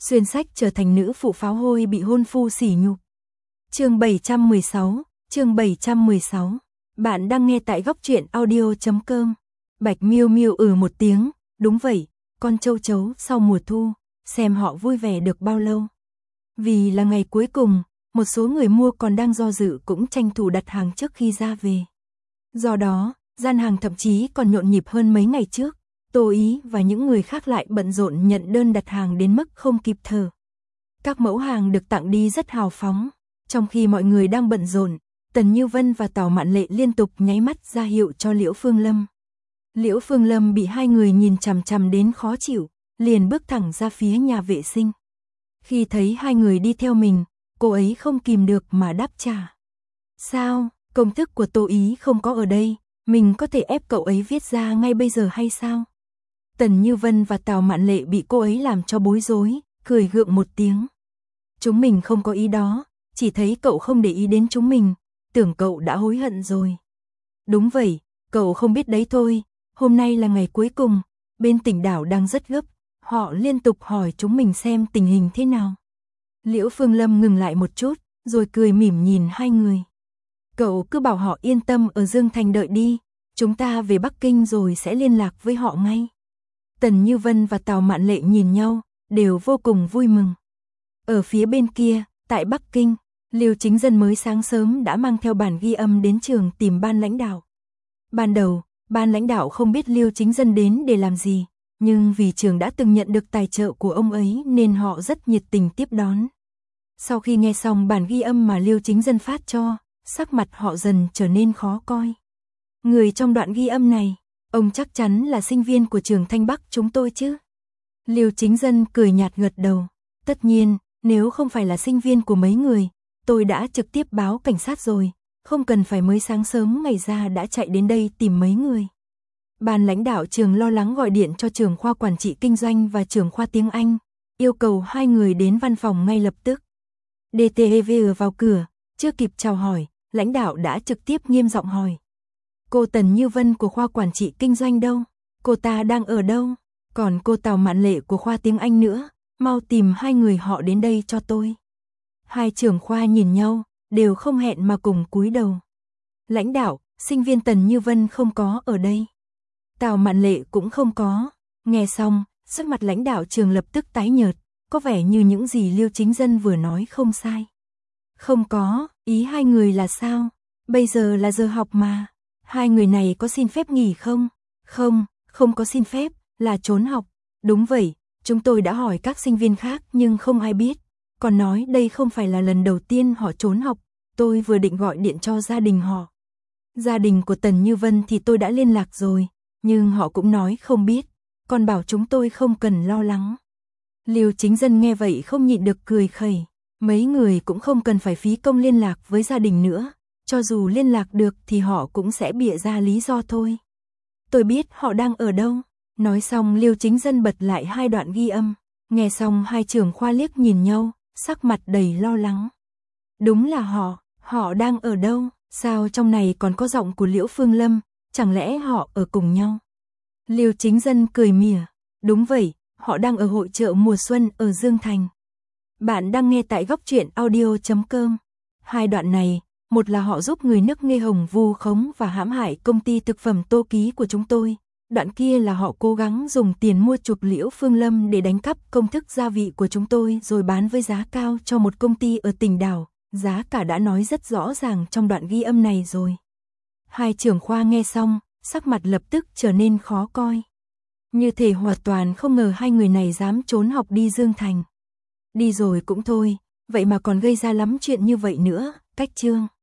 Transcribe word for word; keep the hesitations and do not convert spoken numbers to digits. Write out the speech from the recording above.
xuyên sách trở thành nữ phụ pháo hôi bị hôn phu sỉ nhục. Chương bảy trăm mười sáu, chương bảy trăm mười sáu. Bạn đang nghe tại góc truyện audio chấm com. Bạch Miêu Miêu ừ một tiếng, đúng vậy, con châu chấu sau mùa thu, xem họ vui vẻ được bao lâu. Vì là ngày cuối cùng, một số người mua còn đang do dự cũng tranh thủ đặt hàng trước khi ra về. Do đó, gian hàng thậm chí còn nhộn nhịp hơn mấy ngày trước. Tô Ý và những người khác lại bận rộn nhận đơn đặt hàng đến mức không kịp thở. Các mẫu hàng được tặng đi rất hào phóng. Trong khi mọi người đang bận rộn, Tần Như Vân và Tào Mạn Lệ liên tục nháy mắt ra hiệu cho Liễu Phương Lâm. Liễu Phương Lâm bị hai người nhìn chằm chằm đến khó chịu, liền bước thẳng ra phía nhà vệ sinh. Khi thấy hai người đi theo mình, cô ấy không kìm được mà đáp trả. Sao, công thức của Tô Ý không có ở đây, mình có thể ép cậu ấy viết ra ngay bây giờ hay sao? Tần Như Vân và Tào Mạn Lệ bị cô ấy làm cho bối rối, cười gượng một tiếng. Chúng mình không có ý đó, chỉ thấy cậu không để ý đến chúng mình, tưởng cậu đã hối hận rồi. Đúng vậy, cậu không biết đấy thôi, hôm nay là ngày cuối cùng, bên Tỉnh Đảo đang rất gấp, họ liên tục hỏi chúng mình xem tình hình thế nào. Liễu Phương Lâm ngừng lại một chút, rồi cười mỉm nhìn hai người. Cậu cứ bảo họ yên tâm ở Dương Thành đợi đi, chúng ta về Bắc Kinh rồi sẽ liên lạc với họ ngay. Tần Như Vân và Tào Mạn Lệ nhìn nhau, đều vô cùng vui mừng. Ở phía bên kia, tại Bắc Kinh, Liêu Chính Dân mới sáng sớm đã mang theo bản ghi âm đến trường tìm ban lãnh đạo. Ban đầu, ban lãnh đạo không biết Liêu Chính Dân đến để làm gì, nhưng vì trường đã từng nhận được tài trợ của ông ấy nên họ rất nhiệt tình tiếp đón. Sau khi nghe xong bản ghi âm mà Liêu Chính Dân phát cho, sắc mặt họ dần trở nên khó coi. Người trong đoạn ghi âm này, ông chắc chắn là sinh viên của trường Thanh Bắc chúng tôi chứ? Liêu Chính Dân cười nhạt gật đầu. Tất nhiên, nếu không phải là sinh viên của mấy người, tôi đã trực tiếp báo cảnh sát rồi, không cần phải mới sáng sớm ngày ra đã chạy đến đây tìm mấy người. Ban lãnh đạo trường lo lắng gọi điện cho trưởng khoa quản trị kinh doanh và trưởng khoa tiếng Anh, yêu cầu hai người đến văn phòng ngay lập tức. đê tê e vê vào cửa, chưa kịp chào hỏi, lãnh đạo đã trực tiếp nghiêm giọng hỏi. Cô Tần Như Vân của khoa quản trị kinh doanh đâu? Cô ta đang ở đâu? Còn cô Tào Mạn Lệ của khoa tiếng Anh nữa, mau tìm hai người họ đến đây cho tôi. Hai trưởng khoa nhìn nhau, đều không hẹn mà cùng cúi đầu. Lãnh đạo, sinh viên Tần Như Vân không có ở đây. Tào Mạn Lệ cũng không có. Nghe xong, sắc mặt lãnh đạo trường lập tức tái nhợt, có vẻ như những gì Liêu Chính Dân vừa nói không sai. Không có, ý hai người là sao? Bây giờ là giờ học mà. Hai người này có xin phép nghỉ không? Không, không có xin phép, là trốn học. Đúng vậy, chúng tôi đã hỏi các sinh viên khác nhưng không ai biết. Còn nói đây không phải là lần đầu tiên họ trốn học, tôi vừa định gọi điện cho gia đình họ. Gia đình của Tần Như Vân thì tôi đã liên lạc rồi, nhưng họ cũng nói không biết, còn bảo chúng tôi không cần lo lắng. Liêu Chính Dân nghe vậy không nhịn được cười khẩy, mấy người cũng không cần phải phí công liên lạc với gia đình nữa, cho dù liên lạc được thì họ cũng sẽ bịa ra lý do thôi. Tôi biết họ đang ở đâu. Nói xong Liêu Chính Dân bật lại hai đoạn ghi âm, nghe xong hai trưởng khoa liếc nhìn nhau, sắc mặt đầy lo lắng. Đúng là họ, họ đang ở đâu? Sao trong này còn có giọng của Liễu Phương Lâm, chẳng lẽ họ ở cùng nhau? Liêu Chính Dân cười mỉa, đúng vậy, họ đang ở hội chợ mùa xuân ở Dương Thành. Bạn đang nghe tại góc truyện audio chấm com. Hai đoạn này, một là họ giúp người nước Nghê Hồng vu khống và hãm hại công ty thực phẩm Tô Ký của chúng tôi. Đoạn kia là họ cố gắng dùng tiền mua chuộc Liễu Phương Lâm để đánh cắp công thức gia vị của chúng tôi rồi bán với giá cao cho một công ty ở Tỉnh Đảo. Giá cả đã nói rất rõ ràng trong đoạn ghi âm này rồi. Hai trưởng khoa nghe xong, sắc mặt lập tức trở nên khó coi. Như thể hoàn toàn không ngờ hai người này dám trốn học đi Dương Thành. Đi rồi cũng thôi, vậy mà còn gây ra lắm chuyện như vậy nữa, cách chương.